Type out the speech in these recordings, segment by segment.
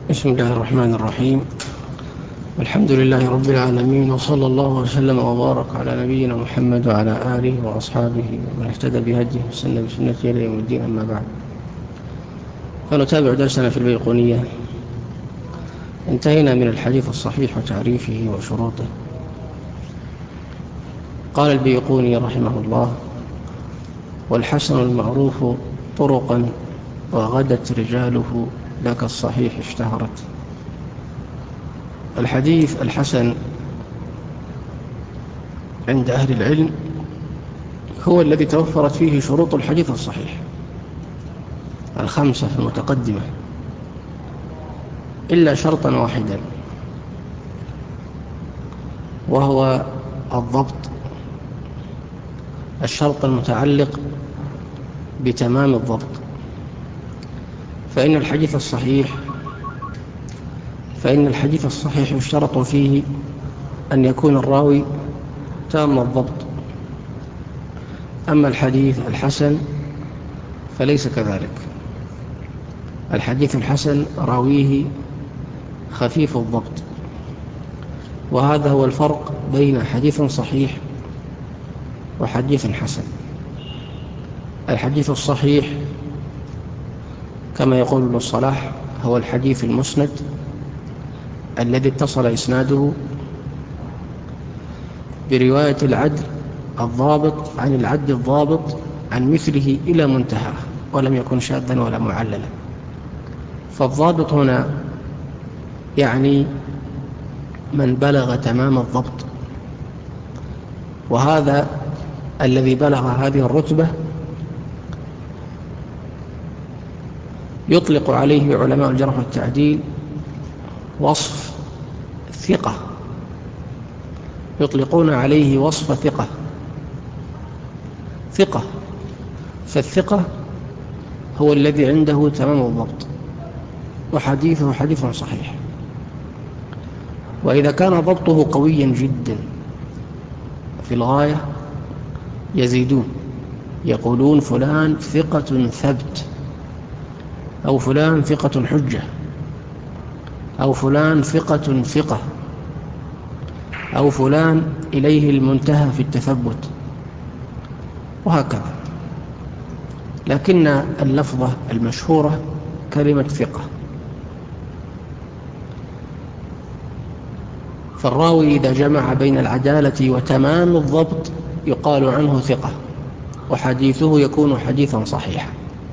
بسم الله الرحمن الرحيم. الحمد لله رب العالمين، وصلى الله وسلم وبارك على نبينا محمد وعلى آله وأصحابه ومن اهتدى بهديه وسن بسنته إلى يوم الدين. أما بعد، فنتابع درسنا في البيقونية. انتهينا من الحديث الصحيح وتعريفه وشروطه. قال البيقوني رحمه الله: والحسن المعروف طرقا وغدت رجاله لك الصحيح اشتهرت. الحديث الحسن عند أهل العلم هو الذي توفرت فيه شروط الحديث الصحيح الخمسة المتقدمة، إلا شرطا واحدا، وهو الضبط، الشرط المتعلق بتمام الضبط. فإن الحديث الصحيح يشترط فيه أن يكون الراوي تام الضبط. أما الحديث الحسن فليس كذلك. الحديث الحسن راويه خفيف الضبط، وهذا هو الفرق بين حديث صحيح وحديث حسن. الحديث الصحيح كما يقول ابن الصلاح هو الحديث المسند الذي اتصل إسناده برواية العدل الضابط عن العدل الضابط عن مثله إلى منتهى، ولم يكن شاذا ولا معللا. فالضابط هنا يعني من بلغ تمام الضبط، وهذا الذي بلغ هذه الرتبة يطلق عليه علماء الجرح والتعديل وصف ثقة، يطلقون عليه وصف ثقة. فالثقة هو الذي عنده تمام الضبط، وحديثه حديث صحيح. وإذا كان ضبطه قويا جدا في الغاية يزيدون، يقولون فلان ثقة ثبت، أو فلان ثقة حجة، أو فلان ثقة، أو فلان إليه المنتهى في التثبت، وهكذا. لكن اللفظة المشهورة كلمة ثقة. فالراوي إذا جمع بين العدالة وتمام الضبط يقال عنه ثقة، وحديثه يكون حديثا صحيحا.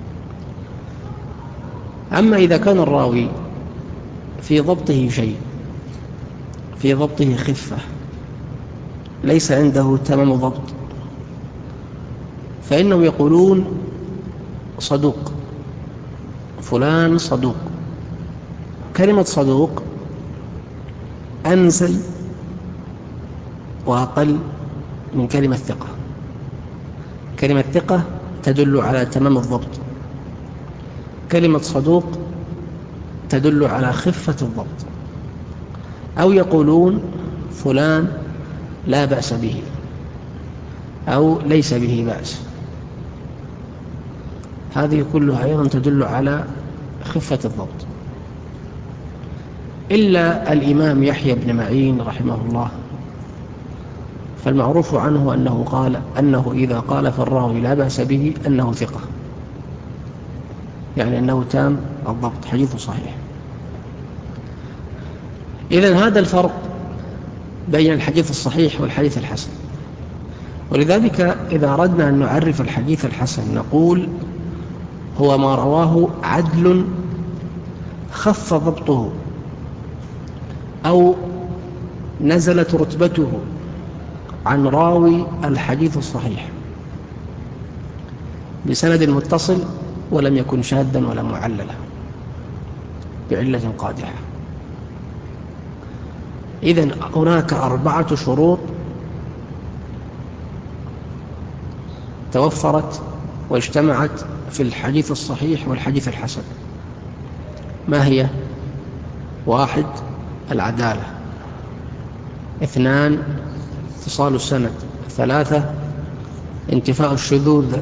أما إذا كان الراوي في ضبطه شيء، في ضبطه خفة، ليس عنده تمام ضبط، فإنهم يقولون صدوق، فلان صدوق. كلمة صدوق أنزل وأقل من كلمة ثقة. كلمة ثقة تدل على تمام الضبط، كلمة صدوق تدل على خفة الضبط. أو يقولون فلان لا بأس به، أو ليس به بأس. هذه كلها أيضا تدل على خفة الضبط. إلا الإمام يحيى بن معين رحمه الله، فالمعروف عنه أنه قال أنه إذا قال فالراوي لا بأس به أنه ثقة، يعني أنه تام الضبط، حديث صحيح. إذن هذا الفرق بين الحديث الصحيح والحديث الحسن. ولذلك إذا أردنا أن نعرف الحديث الحسن نقول هو ما رواه عدل خف ضبطه، أو نزلت رتبته عن راوي الحديث الصحيح بسند متصل، ولم يكن شاذا ولا معللا بعلة قادحة. إذن هناك 4 شروط توفرت واجتمعت في الحديث الصحيح والحديث الحسن. ما هي؟ 1 العدالة، 2 اتصال السند، 3 انتفاء الشذوذ،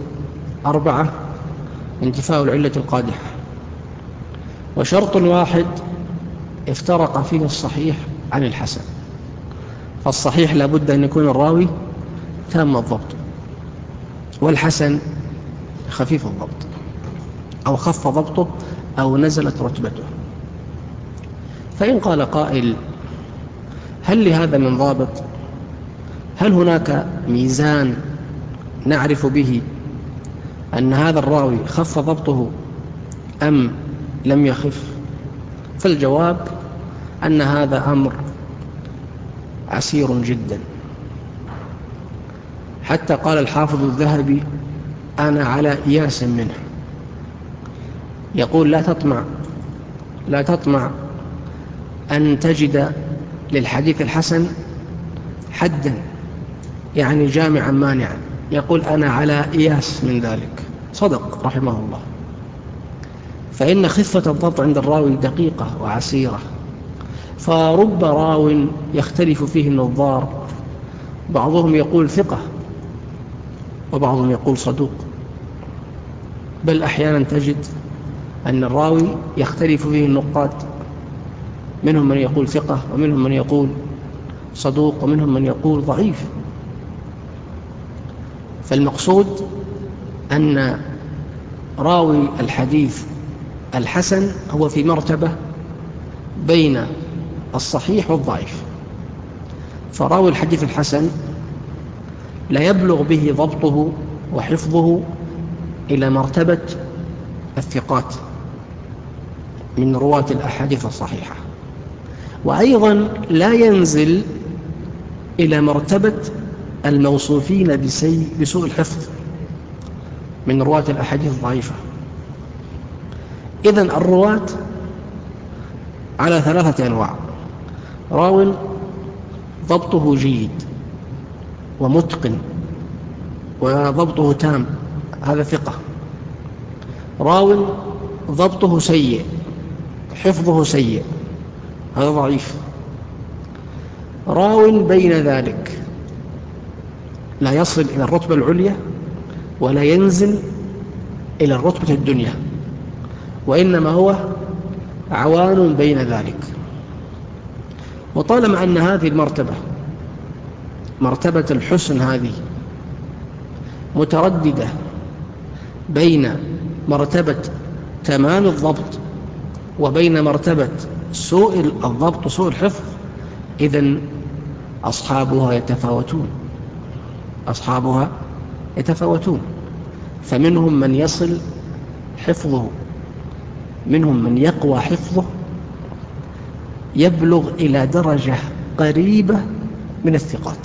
4 انتفاء العلة القادحة. وشرط واحد افترق فيه الصحيح عن الحسن. فالصحيح لابد أن يكون الراوي تام الضبط، والحسن خفيف الضبط أو خف ضبطه أو نزلت رتبته. فإن قال قائل: هل لهذا من ضابط؟ هل هناك ميزان نعرف به أن هذا الراوي خف ضبطه أم لم يخف؟ فالجواب أن هذا أمر عسير جدا، حتى قال الحافظ الذهبي: أنا على إياس منه. يقول: لا تطمع أن تجد للحديث الحسن حدا، يعني جامعا مانعا. يقول: أنا على إياس من ذلك. صدق رحمه الله، فإن خفة الضبط عند الراوي دقيقة وعسيرة، فرب راو يختلف فيه النظار، بعضهم يقول ثقة وبعضهم يقول صدوق، بل أحيانا تجد أن الراوي يختلف فيه النقاد، منهم من يقول ثقة ومنهم من يقول صدوق ومنهم من يقول ضعيف. فالمقصود أن راوي الحديث الحسن هو في مرتبة بين الصحيح والضعيف. فراوي الحديث الحسن لا يبلغ به ضبطه وحفظه إلى مرتبة الثقات من رواة الأحاديث الصحيحة، وأيضا لا ينزل إلى مرتبة الموصوفين بسوء الحفظ من رواة الأحاديث الضعيفة. إذن الرواة على 3 أنواع: راو ضبطه جيد ومتقن وضبطه تام، هذا ثقة. راو ضبطه سيء حفظه سيء، هذا ضعيف. راو بين ذلك، لا يصل إلى الرتبة العليا ولا ينزل إلى الرتبة الدنيا، وإنما هو عوان بين ذلك. وطالما أن هذه المرتبة مرتبة الحسن هذه مترددة بين مرتبة تمام الضبط وبين مرتبة سوء الضبط وسوء الحفظ، إذن أصحابها يتفاوتون. فمنهم من يصل حفظه، منهم من يقوى حفظه يبلغ إلى درجة قريبة من الثقات،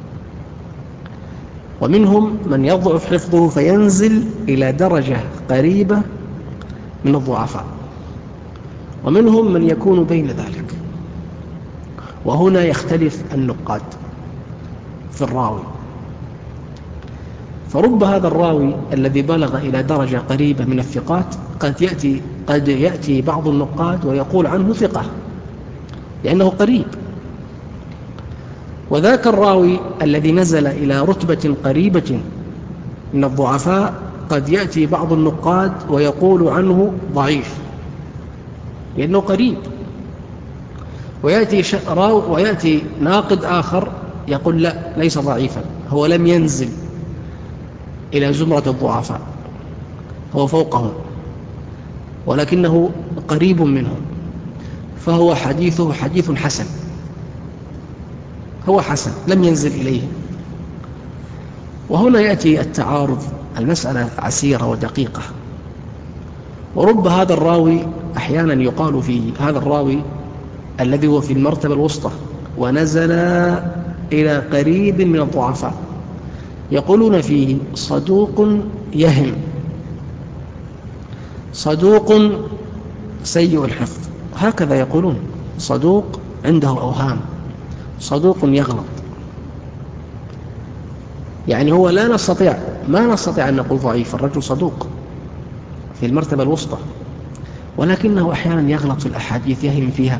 ومنهم من يضعف حفظه فينزل إلى درجة قريبة من الضعفاء، ومنهم من يكون بين ذلك. وهنا يختلف النقاد في الراوي، فرب هذا الراوي الذي بلغ إلى درجة قريبة من الثقات قد يأتي بعض النقاد ويقول عنه ثقة لأنه قريب، وذاك الراوي الذي نزل إلى رتبة قريبة من الضعفاء قد يأتي بعض النقاد ويقول عنه ضعيف لأنه قريب، ويأتي ناقد آخر يقول لا، ليس ضعيفا، هو لم ينزل إلى زمرة الضعفاء، هو فوقهم ولكنه قريب منهم، فهو حديثه حديث حسن، هو حسن لم ينزل إليه. وهنا يأتي التعارض، المسألة عسيرة ودقيقة. ورب هذا الراوي أحيانا يقال فيه هذا الراوي الذي هو في المرتبة الوسطى ونزل إلى قريب من الضعفاء، يقولون فيه صدوق يهم، صدوق سيء الحفظ، هكذا يقولون، صدوق عنده أوهام، صدوق يغلط. يعني هو ما نستطيع أن نقول ضعيف، الرجل صدوق في المرتبة الوسطى، ولكنه أحيانا يغلط في الأحاديث، يهم فيها،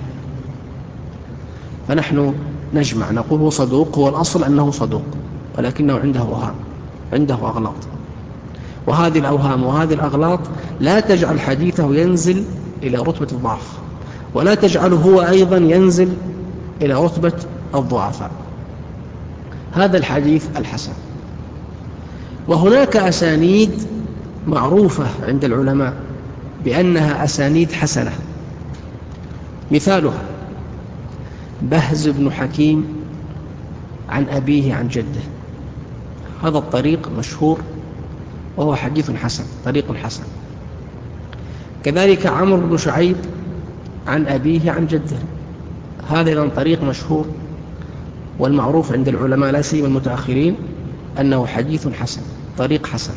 فنحن نجمع نقول هو صدوق، هو الأصل أنه صدوق، ولكنه عنده أوهام، عنده أغلاط، وهذه الأوهام وهذه الأغلاط لا تجعل حديثه ينزل إلى رتبة الضعف، ولا تجعله هو أيضا ينزل إلى رتبة الضعفاء. هذا الحديث الحسن. وهناك أسانيد معروفة عند العلماء بأنها أسانيد حسنة، مثالها بهز بن حكيم عن أبيه عن جده، هذا الطريق مشهور وهو حديث حسن، طريق حسن. كذلك عمرو بن شعيب عن أبيه عن جده، هذا أيضا طريق مشهور والمعروف عند العلماء لا سيما المتأخرين أنه حديث حسن، طريق حسن.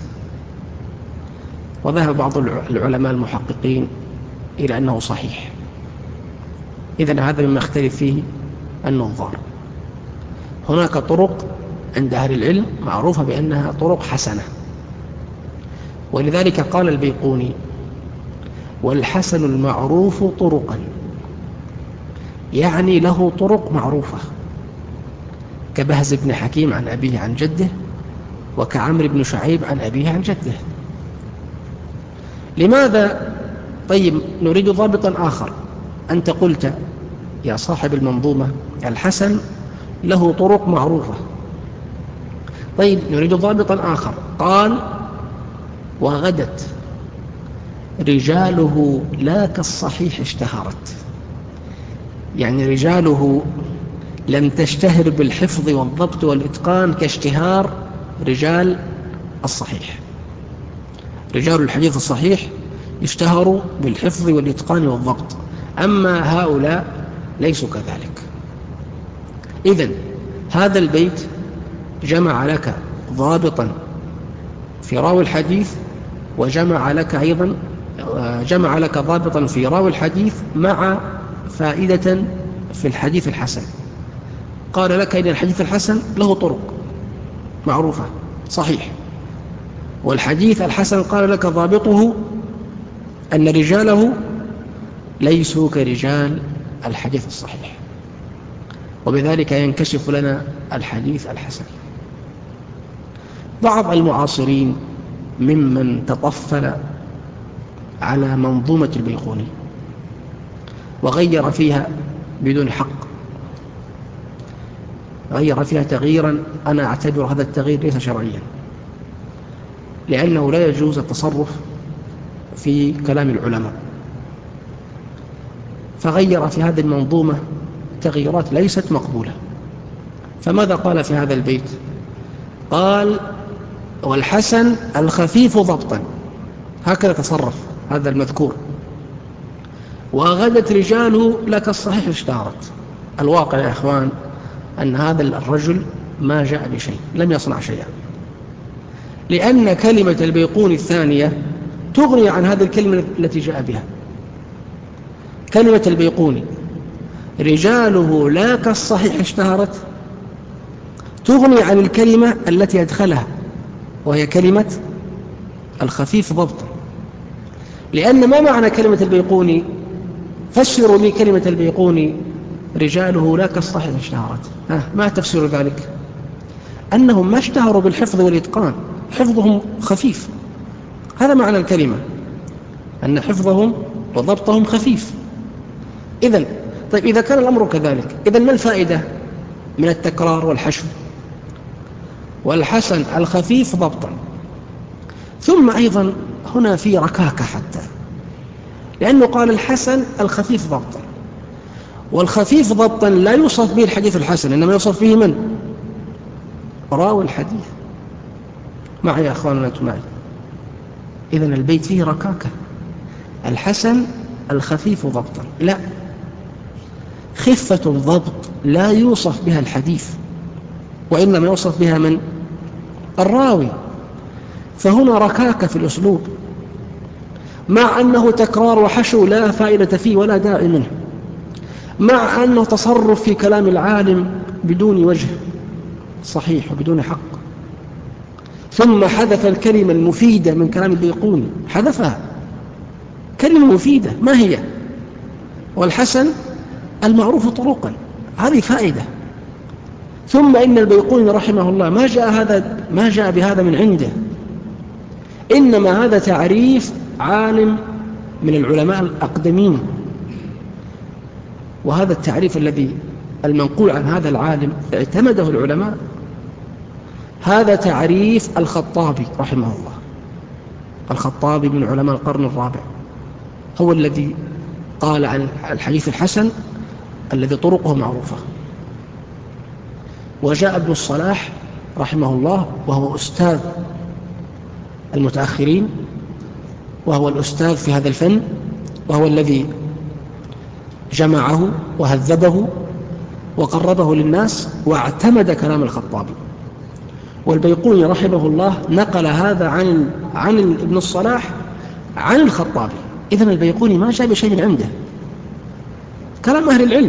وذهب بعض العلماء المحققين إلى أنه صحيح. إذن هذا مما يختلف فيه النظار. هناك طرق عند أهل العلم معروفة بأنها طرق حسنة، ولذلك قال البيقوني: والحسن المعروف طرقا، يعني له طرق معروفة، كبهز بن حكيم عن أبيه عن جده، وكعمر بن شعيب عن أبيه عن جده. لماذا؟ طيب نريد ضابطا آخر. أنت قلت يا صاحب المنظومة الحسن له طرق معروفة، طيب نريد ضابطا آخر. قال: وغدت رجاله لا كالصحيح اشتهرت، يعني رجاله لم تشتهر بالحفظ والضبط والإتقان كاشتهار رجال الصحيح. رجال الحديث الصحيح اشتهروا بالحفظ والإتقان والضبط، أما هؤلاء ليسوا كذلك. إذن هذا البيت جمع لك ضابطا في راوي الحديث، وجمع لك أيضا جمع لك ضابطا في راوي الحديث مع فائدة في الحديث الحسن. قال لك إن الحديث الحسن له طرق معروفة صحيح، والحديث الحسن قال لك ضابطه أن رجاله ليسوا كرجال الحديث الصحيح، وبذلك ينكشف لنا الحديث الحسن. بعض المعاصرين ممن تطفل على منظومة البيقوني وغير فيها بدون حق، غير فيها تغييرا أنا أعتبر هذا التغيير ليس شرعيا، لأنه لا يجوز التصرف في كلام العلماء، فغير في هذه المنظومة تغييرات ليست مقبولة. فماذا قال في هذا البيت؟ قال: والحسن الخفيف ضبطا، هكذا تصرف هذا المذكور. وغدت رجاله لك الصحيح اشتهرت. الواقع يا أخوان أن هذا الرجل ما جاء بشيء، لم يصنع شيئا، لأن كلمة البيقوني الثانية تغني عن هذه الكلمة التي جاء بها. كلمة البيقوني رجاله لا كالصحيح اشتهرت تغني عن الكلمة التي أدخلها، وهي كلمة الخفيف ضبطا. لأن ما معنى كلمة البيقوني؟ فسروا لي كلمة البيقوني رجاله لا كالصحيح اشتهرت، ما تفسير ذلك؟ أنهم ما اشتهروا بالحفظ والإتقان، حفظهم خفيف، هذا معنى الكلمة، أن حفظهم وضبطهم خفيف. طيب إذا كان الأمر كذلك، إذن ما الفائدة من التكرار والحشو؟ والحسن الخفيف ضبطا. ثم أيضا هنا في ركاكة حتى، لأنه قال الحسن الخفيف ضبطا، والخفيف ضبطا لا يوصف به الحديث الحسن، إنما يوصف به من؟ راوي الحديث. معي يا أخواننا أنتم معي؟ إذن البيت فيه ركاكة. الحسن الخفيف ضبطا، لا، خفة الضبط لا يوصف بها الحديث، وإنما يوصف بها من؟ الراوي. فهنا ركاكة في الأسلوب، مع أنه تكرار وحشو لا فائدة فيه ولا داعي منه، مع أنه تصرف في كلام العالم بدون وجه صحيح وبدون حق. ثم حذف الكلمة المفيدة من كلام البيقوني، حذفها، كلمة مفيدة ما هي؟ والحسن المعروف طرقا، هذه فائدة. ثم إن البيقوني رحمه الله ما جاء بهذا من عنده، إنما هذا تعريف عالم من العلماء الأقدمين وهذا التعريف الذي المنقول عن هذا العالم اعتمده العلماء، هذا تعريف الخطابي رحمه الله. الخطابي من علماء القرن الرابع هو الذي قال عن الحديث الحسن الذي طرقه معروفة. وجاء ابن الصلاح رحمه الله وهو أستاذ المتأخرين، وهو الأستاذ في هذا الفن، وهو الذي جمعه وهذبه وقربه للناس واعتمد كلام الخطابي. والبيقوني رحمه الله نقل هذا عن ابن الصلاح عن الخطابي. إذن البيقوني ما جاء بشيء من عنده، كلام أهل العلم.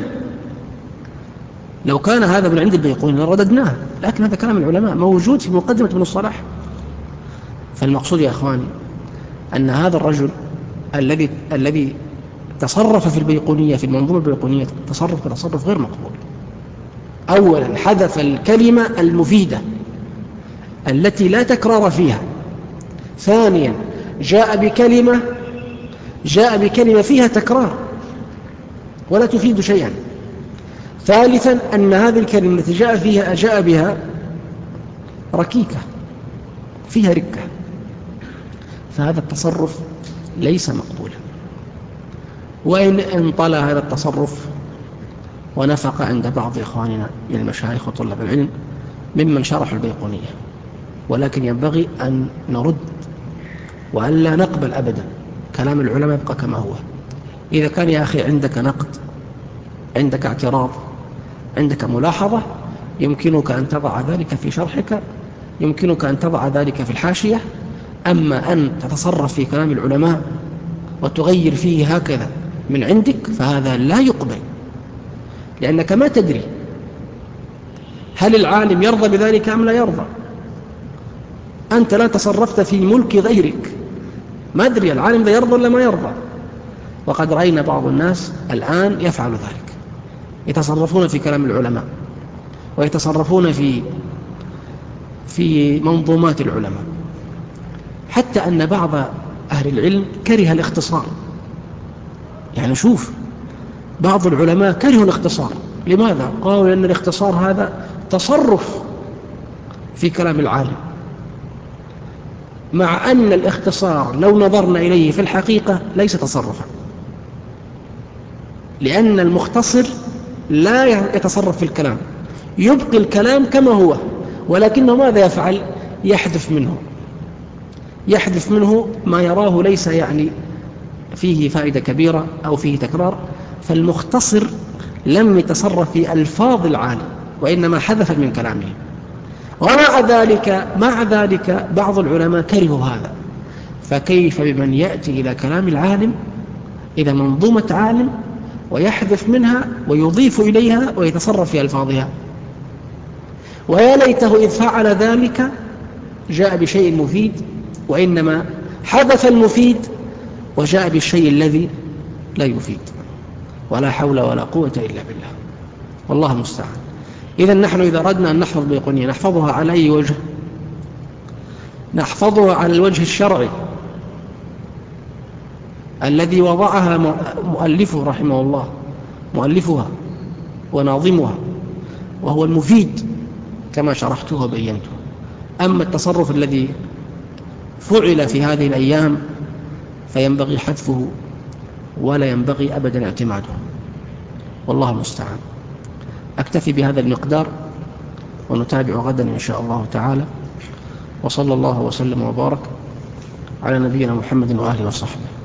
لو كان هذا من عند البيقوني لرددناه، لكن هذا كلام العلماء موجود في مقدمة ابن الصلاح. فالمقصود يا أخواني أن هذا الرجل الذي تصرف في البيقونية، في المنظومة البيقونية، تصرف غير مقبول. أولا حذف الكلمة المفيدة التي لا تكرار فيها. ثانيا جاء بكلمة فيها تكرار ولا تفيد شيئا. ثالثا أن هذه الكلمة التي جاء بها ركيكة، فيها ركة. فهذا التصرف ليس مقبولا. وإن انطلى هذا التصرف ونفق عند بعض إخواننا من المشايخ وطلاب العلم ممن شرحوا البيقونية، ولكن ينبغي أن نرد وأن لا نقبل أبدا كلام العلماء يبقى كما هو. إذا كان يا أخي عندك نقد، عندك اعتراض، عندك ملاحظة، يمكنك أن تضع ذلك في شرحك، يمكنك أن تضع ذلك في الحاشية. أما أن تتصرف في كلام العلماء وتغير فيه هكذا من عندك فهذا لا يقبل، لأنك ما تدري هل العالم يرضى بذلك أم لا يرضى. أنت لا تصرفت في ملك غيرك، ما أدري العالم ذا يرضى ولا ما يرضى. وقد رأينا بعض الناس الآن يفعل ذلك، يتصرفون في كلام العلماء ويتصرفون في منظومات العلماء، حتى أن بعض أهل العلم كره الاختصار. يعني شوف، بعض العلماء كرهوا الاختصار. لماذا؟ قالوا لأن الاختصار هذا تصرف في كلام العالم، مع أن الاختصار لو نظرنا إليه في الحقيقة ليس تصرفا، لأن المختصر لا يتصرف في الكلام، يبقي الكلام كما هو، ولكنه ماذا يفعل؟ يحذف منه ما يراه ليس يعني فيه فائدة كبيرة أو فيه تكرار. فالمختصر لم يتصرف في ألفاظ العالم، وإنما حذف من كلامه. مع ذلك بعض العلماء كرهوا هذا. فكيف بمن يأتي إلى كلام العالم، إلى منظومة عالم، ويحذف منها ويضيف إليها ويتصرف في ألفاظها؟ ويا ليته إذ فعل ذلك جاء بشيء مفيد، وإنما حذف المفيد وجاء بالشيء الذي لا يفيد. ولا حول ولا قوة إلا بالله، والله المستعان. إذن نحن إذا أردنا أن نحفظ بيقونية نحفظها على أي وجه؟ نحفظها على الوجه الشرعي الذي وضعها مؤلفه رحمه الله، مؤلفها وناظمها، وهو المفيد كما شرحته وبينته. أما التصرف الذي فعل في هذه الأيام فينبغي حذفه ولا ينبغي أبدا اعتماده، والله المستعان. أكتفي بهذا المقدار، ونتابع غدا إن شاء الله تعالى. وصلى الله وسلم وبارك على نبينا محمد وآله وصحبه.